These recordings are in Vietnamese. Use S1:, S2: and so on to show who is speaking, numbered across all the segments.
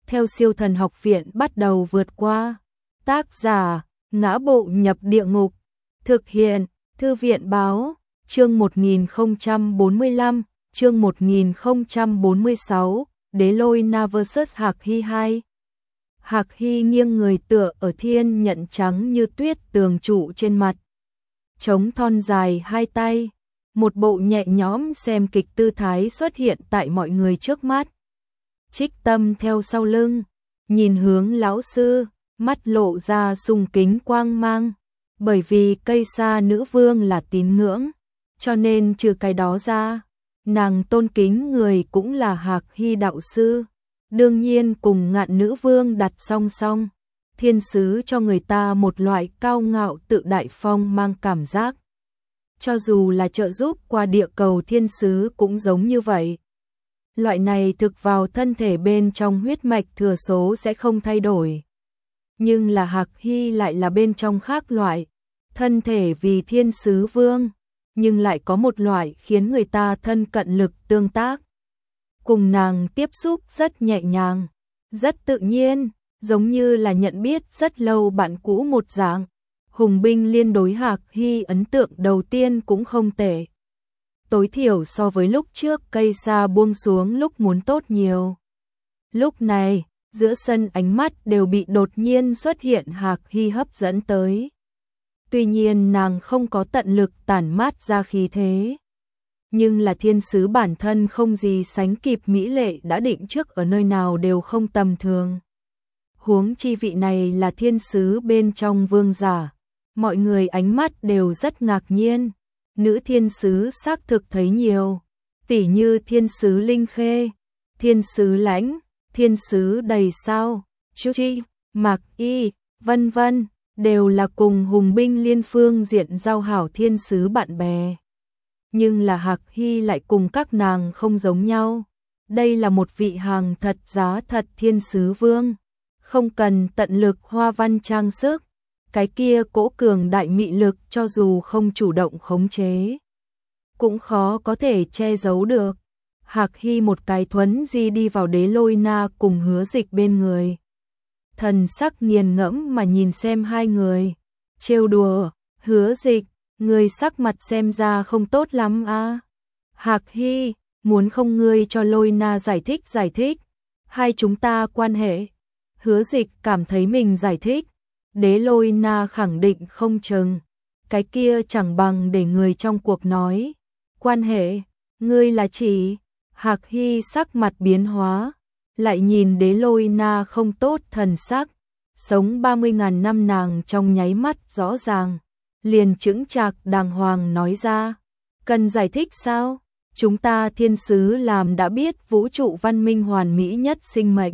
S1: theo Siêu Thần Học Viện bắt đầu vượt qua. Tác giả: Ngã Bộ Nhập Địa Ngục. Thực hiện: Thư viện báo. Chương 1045, chương 1046, Đế Lôi Na vs Hạc Hy 2. Hạc Hy nghiêng người tựa ở thiên nhận trắng như tuyết tường trụ trên mặt, chống thon dài hai tay, một bộ nhẹ nhõm xem kịch tư thái xuất hiện tại mọi người trước mắt. Trích Tâm theo sau lưng, nhìn hướng lão sư, mắt lộ ra sùng kính quang mang, bởi vì cây sa nữ vương là tín ngưỡng, cho nên trừ cái đó ra, nàng tôn kính người cũng là Hạc Hy đạo sư. Đương nhiên cùng Ngạn nữ vương đặt song song, thiên sứ cho người ta một loại cao ngạo tự đại phong mang cảm giác. Cho dù là trợ giúp qua địa cầu thiên sứ cũng giống như vậy. Loại này thực vào thân thể bên trong huyết mạch thừa số sẽ không thay đổi. Nhưng là Hạc Hy lại là bên trong khác loại, thân thể vì thiên sứ vương, nhưng lại có một loại khiến người ta thân cận lực tương tác. Cùng nàng tiếp xúc rất nhẹ nhàng, rất tự nhiên, giống như là nhận biết rất lâu bạn cũ một dạng. Hùng binh liên đối Hạc Hy ấn tượng đầu tiên cũng không tệ. Tối thiểu so với lúc trước cây sa buông xuống lúc muốn tốt nhiều. Lúc này, giữa sân ánh mắt đều bị đột nhiên xuất hiện Hạc Hy hấp dẫn tới. Tuy nhiên nàng không có tận lực tản mát ra khí thế. Nhưng là thiên sứ bản thân không gì sánh kịp mỹ lệ đã định trước ở nơi nào đều không tầm thường. Huống chi vị này là thiên sứ bên trong vương giả. Mọi người ánh mắt đều rất ngạc nhiên. Nữ thiên sứ xác thực thấy nhiều. Tỉ như thiên sứ Linh Khê, thiên sứ Lãnh, thiên sứ Đầy Sao, Chu Chi, Mạc Y, vân vân, đều là cùng hùng binh liên phương diện giao hảo thiên sứ bạn bè. Nhưng là Hạc Hy lại cùng các nàng không giống nhau. Đây là một vị hàng thật giá thật thiên sứ vương. Không cần tận lực hoa văn trang sức. Cái kia cỗ cường đại mị lực cho dù không chủ động khống chế, cũng khó có thể che giấu được. Hạc Hy một cái thuấn di đi vào Đế Lôi Na cùng Hứa Dịch bên người. Thần sắc nghiền ngẫm mà nhìn xem hai người. Trêu đùa: Hứa Dịch, người sắc mặt xem ra không tốt lắm a. Hạc Hy, muốn không ngươi cho Lôi Na giải thích hai chúng ta quan hệ. Hứa Dịch cảm thấy mình giải thích, Đế Lôi Na khẳng định không chừng. Cái kia chẳng bằng để người trong cuộc nói. Quan hệ, ngươi là chỉ? Hạc Hy sắc mặt biến hóa, lại nhìn Đế Lôi Na không tốt thần sắc. Sống 30.000 năm nàng trong nháy mắt rõ ràng, liền chững chạc đàng hoàng nói ra. Cần giải thích sao? Chúng ta thiên sứ làm đã biết vũ trụ văn minh hoàn mỹ nhất sinh mệnh.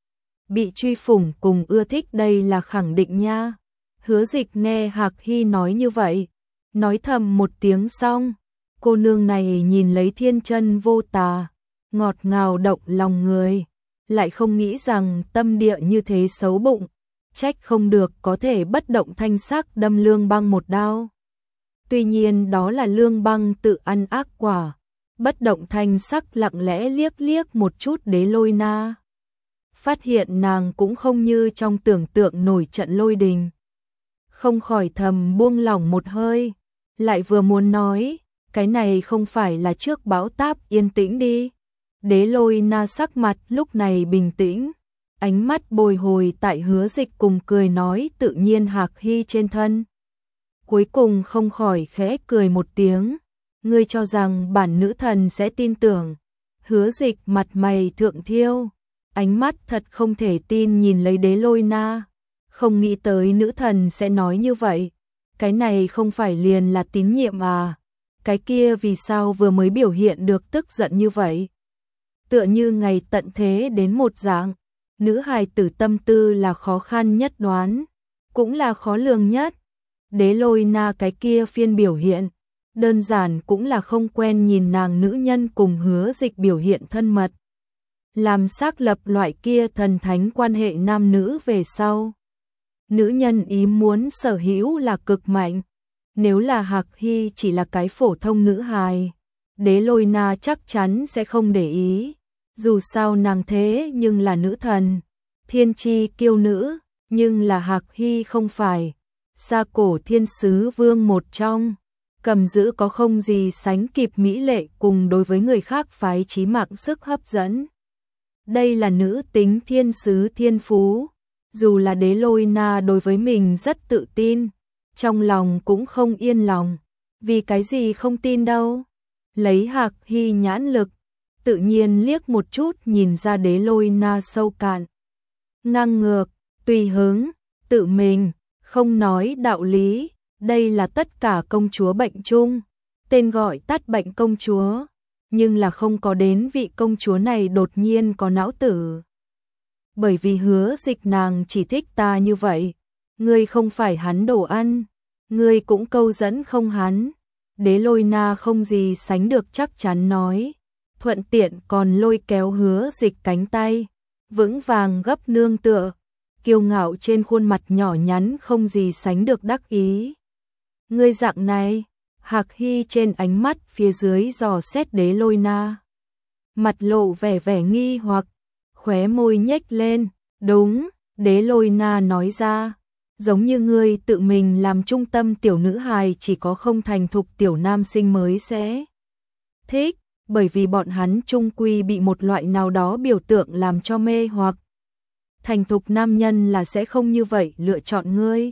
S1: Bị truy phủng cùng ưa thích đây là khẳng định nha. Hứa Dịch nghe Hạc Hy nói như vậy, nói thầm một tiếng xong. Cô nương này nhìn lấy thiên chân vô tà, ngọt ngào động lòng người. Lại không nghĩ rằng tâm địa như thế xấu bụng, trách không được có thể bất động thanh sắc đâm Lương Băng một đao. Tuy nhiên đó là Lương Băng tự ăn ác quả. Bất động thanh sắc lặng lẽ liếc một chút Đế Lôi Na. Phát hiện nàng cũng không như trong tưởng tượng nổi trận lôi đình. Không khỏi thầm buông lỏng một hơi. Lại vừa muốn nói, cái này không phải là trước bão táp yên tĩnh đi. Đế Lôi Na sắc mặt lúc này bình tĩnh. Ánh mắt bồi hồi tại Hứa Dịch cùng cười nói tự nhiên Hạc Hy trên thân. Cuối cùng không khỏi khẽ cười một tiếng. Ngươi cho rằng bản nữ thần sẽ tin tưởng? Hứa Dịch mặt mày thượng thiêu, ánh mắt thật không thể tin nhìn lấy Đế Lôi Na. Không nghĩ tới nữ thần sẽ nói như vậy. Cái này không phải liền là tín nhiệm à? Cái kia vì sao vừa mới biểu hiện được tức giận như vậy? Tựa như ngày tận thế đến một dạng. Nữ hài tử tâm tư là khó khăn nhất đoán, cũng là khó lường nhất. Đế Lôi Na cái kia phiên biểu hiện, đơn giản cũng là không quen nhìn nàng nữ nhân cùng Hứa Dịch biểu hiện thân mật. Làm xác lập loại kia thần thánh quan hệ nam nữ về sau. Nữ nhân ý muốn sở hữu là cực mạnh. Nếu là Hạc Hy chỉ là cái phổ thông nữ hài, Đế Lôi Na chắc chắn sẽ không để ý. Dù sao nàng thế nhưng là nữ thần, thiên chi kiêu nữ, nhưng là Hạc Hy không phải. Xa cổ thiên sứ vương một trong, cầm giữ có không gì sánh kịp mỹ lệ cùng đối với người khác phái chí mạng sức hấp dẫn. Đây là nữ tính thiên sứ thiên phú, dù là Đế Lôi Na đối với mình rất tự tin, trong lòng cũng không yên lòng, vì cái gì không tin đâu. Lấy Hạc Hy nhãn lực, tự nhiên liếc một chút nhìn ra Đế Lôi Na sâu cạn. Ngang ngược, tùy hứng, tự mình, không nói đạo lý, đây là tất cả công chúa bệnh chung, tên gọi tắt bệnh công chúa, nhưng là không có đến vị công chúa này đột nhiên có não tử. Bởi vì Hứa Dịch nàng chỉ thích ta như vậy, ngươi không phải hắn đồ ăn, ngươi cũng câu dẫn không hắn. Đế Lôi Na không gì sánh được chắc chắn nói, thuận tiện còn lôi kéo Hứa Dịch cánh tay, vững vàng gấp nương tựa, kiêu ngạo trên khuôn mặt nhỏ nhắn không gì sánh được đắc ý. Ngươi dạng này, Hạc Hy trên ánh mắt phía dưới dò xét Đế Lôi Na. Mặt lộ vẻ vẻ nghi hoặc, khóe môi nhếch lên, đúng, Đế Lôi Na nói ra, giống như ngươi tự mình làm trung tâm tiểu nữ hài chỉ có không thành thục tiểu nam sinh mới sẽ thích, bởi vì bọn hắn chung quy bị một loại nào đó biểu tượng làm cho mê hoặc. Thành thục nam nhân là sẽ không như vậy lựa chọn ngươi.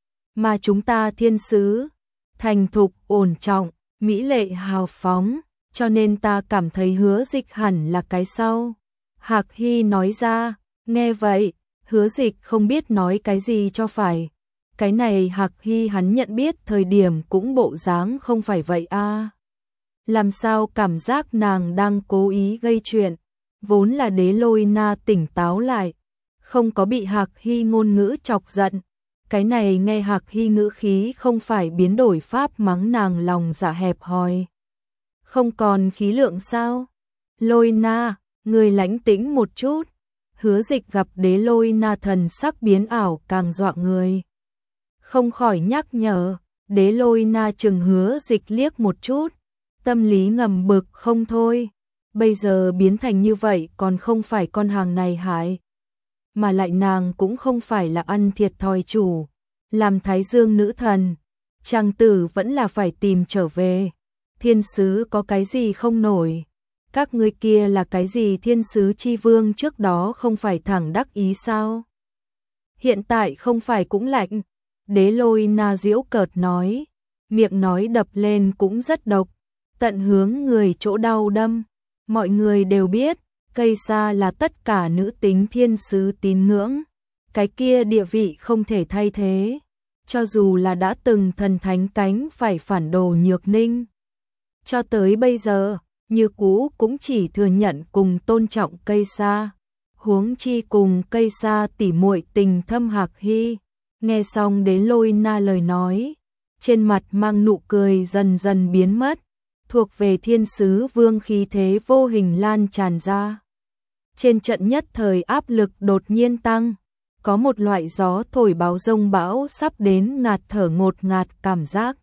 S1: Mà chúng ta thiên sứ, thành thục, ổn trọng, mỹ lệ hào phóng, cho nên ta cảm thấy Hứa Dịch hẳn là cái sau. Hạc Hy nói ra, nghe vậy, Hứa Dịch không biết nói cái gì cho phải. Cái này Hạc Hy hắn nhận biết thời điểm cũng bộ dáng không phải vậy a. Làm sao cảm giác nàng đang cố ý gây chuyện, vốn là Đế Lôi Na tỉnh táo lại, không có bị Hạc Hy ngôn ngữ chọc giận. Cái này nghe Hạc Hy ngữ khí không phải biến đổi pháp mắng nàng lòng dạ hẹp hòi. Không còn khí lượng sao? Lôi Na, người lãnh tĩnh một chút. Hứa Dịch gặp Đế Lôi Na thần sắc biến ảo càng dọa người. Không khỏi nhắc nhở, Đế Lôi Na chừng Hứa Dịch liếc một chút, tâm lý ngầm bực không thôi. Bây giờ biến thành như vậy còn không phải con hàng này hại. Mà lại nàng cũng không phải là ăn thiệt thòi chủ, làm Thái Dương nữ thần, chàng tử vẫn là phải tìm trở về. Thiên sứ có cái gì không nổi, các ngươi kia là cái gì thiên sứ chi vương trước đó không phải thẳng đắc ý sao? Hiện tại không phải cũng lạnh. Đế Lôi Na giễu cợt nói, miệng nói đập lên cũng rất độc, tận hướng người chỗ đau đâm. Mọi người đều biết, Cây Sa là tất cả nữ tính thiên sứ tín ngưỡng, cái kia địa vị không thể thay thế, cho dù là đã từng thần thánh cánh phải phản đồ Nhược Ninh. Cho tới bây giờ, như cũ cũng chỉ thừa nhận cùng tôn trọng Cây Sa, huống chi cùng Cây Sa tỉ muội tình thâm Hạc Hy. Nghe xong Đế Lôi Na lời nói, trên mặt mang nụ cười dần dần biến mất, thuộc về thiên sứ vương khí thế vô hình lan tràn ra. Trên trận nhất thời áp lực đột nhiên tăng, có một loại gió thổi báo rông bão sắp đến ngạt thở ngột ngạt cảm giác.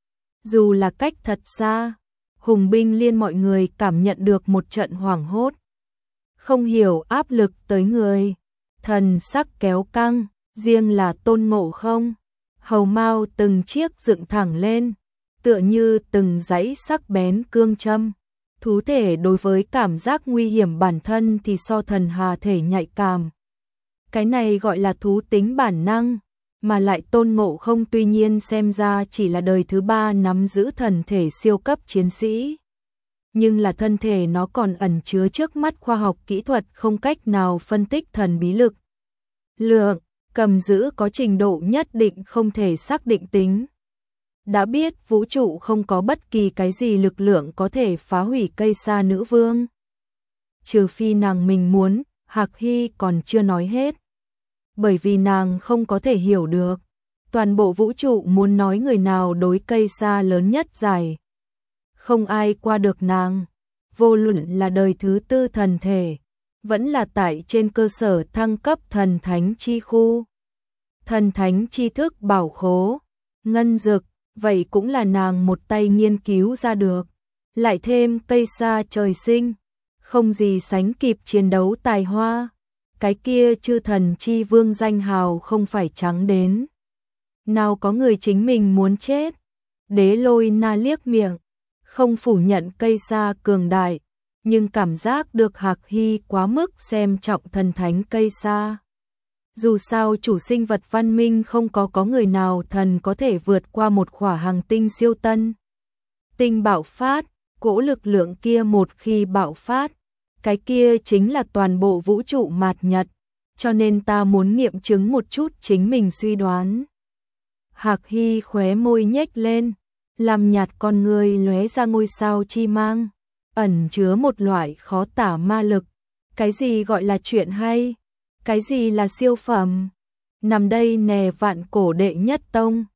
S1: Dù là cách thật xa, hùng binh liên mọi người cảm nhận được một trận hoảng hốt. Không hiểu áp lực tới người, thần sắc kéo căng, riêng là Tôn Ngộ Không, hầu mao từng chiếc dựng thẳng lên, tựa như từng dãy sắc bén cương châm. Thú thể đối với cảm giác nguy hiểm bản thân thì so thần hà thể nhạy cảm. Cái này gọi là thú tính bản năng, mà lại Tôn Ngộ Không tuy nhiên xem ra chỉ là đời thứ 3 nắm giữ thần thể siêu cấp chiến sĩ. Nhưng là thân thể nó còn ẩn chứa trước mắt khoa học kỹ thuật không cách nào phân tích thần bí lực. Lượng, cầm giữ có trình độ nhất định không thể xác định tính. Đã biết vũ trụ không có bất kỳ cái gì lực lượng có thể phá hủy Cây Sa nữ vương. Trừ phi nàng mình muốn, Hạc Hy còn chưa nói hết. Bởi vì nàng không có thể hiểu được, toàn bộ vũ trụ muốn nói người nào đối Cây Sa lớn nhất giải. Không ai qua được nàng, vô luận là đời thứ 4 thần thể, vẫn là tại trên cơ sở thăng cấp thần thánh chi khu. Thần thánh chi thức bảo khố, ngân dực, vậy cũng là nàng một tay nghiên cứu ra được. Lại thêm Cây Sa trời sinh, không gì sánh kịp chiến đấu tài hoa. cái kia chư thần chi vương danh hào không phải trắng đến. Nào có người chính mình muốn chết. Đế Lôi Na liếc miệng, không phủ nhận cây sa cường đại, nhưng cảm giác được Hạc Hy quá mức xem trọng thần thánh cây sa. Dù sao chủ sinh vật văn minh không có người nào thần có thể vượt qua một khỏa hành tinh siêu tân. Tinh bạo phát, cỗ lực lượng kia một khi bạo phát, cái kia chính là toàn bộ vũ trụ mạt nhật, cho nên ta muốn nghiệm chứng một chút chính mình suy đoán. Hạc Hy khóe môi nhếch lên, làm nhạt con người lóe ra ngôi sao chi mang, ẩn chứa một loại khó tả ma lực. Cái gì gọi là chuyện hay? Cái gì là siêu phẩm? Nằm đây nè vạn cổ đệ nhất tông.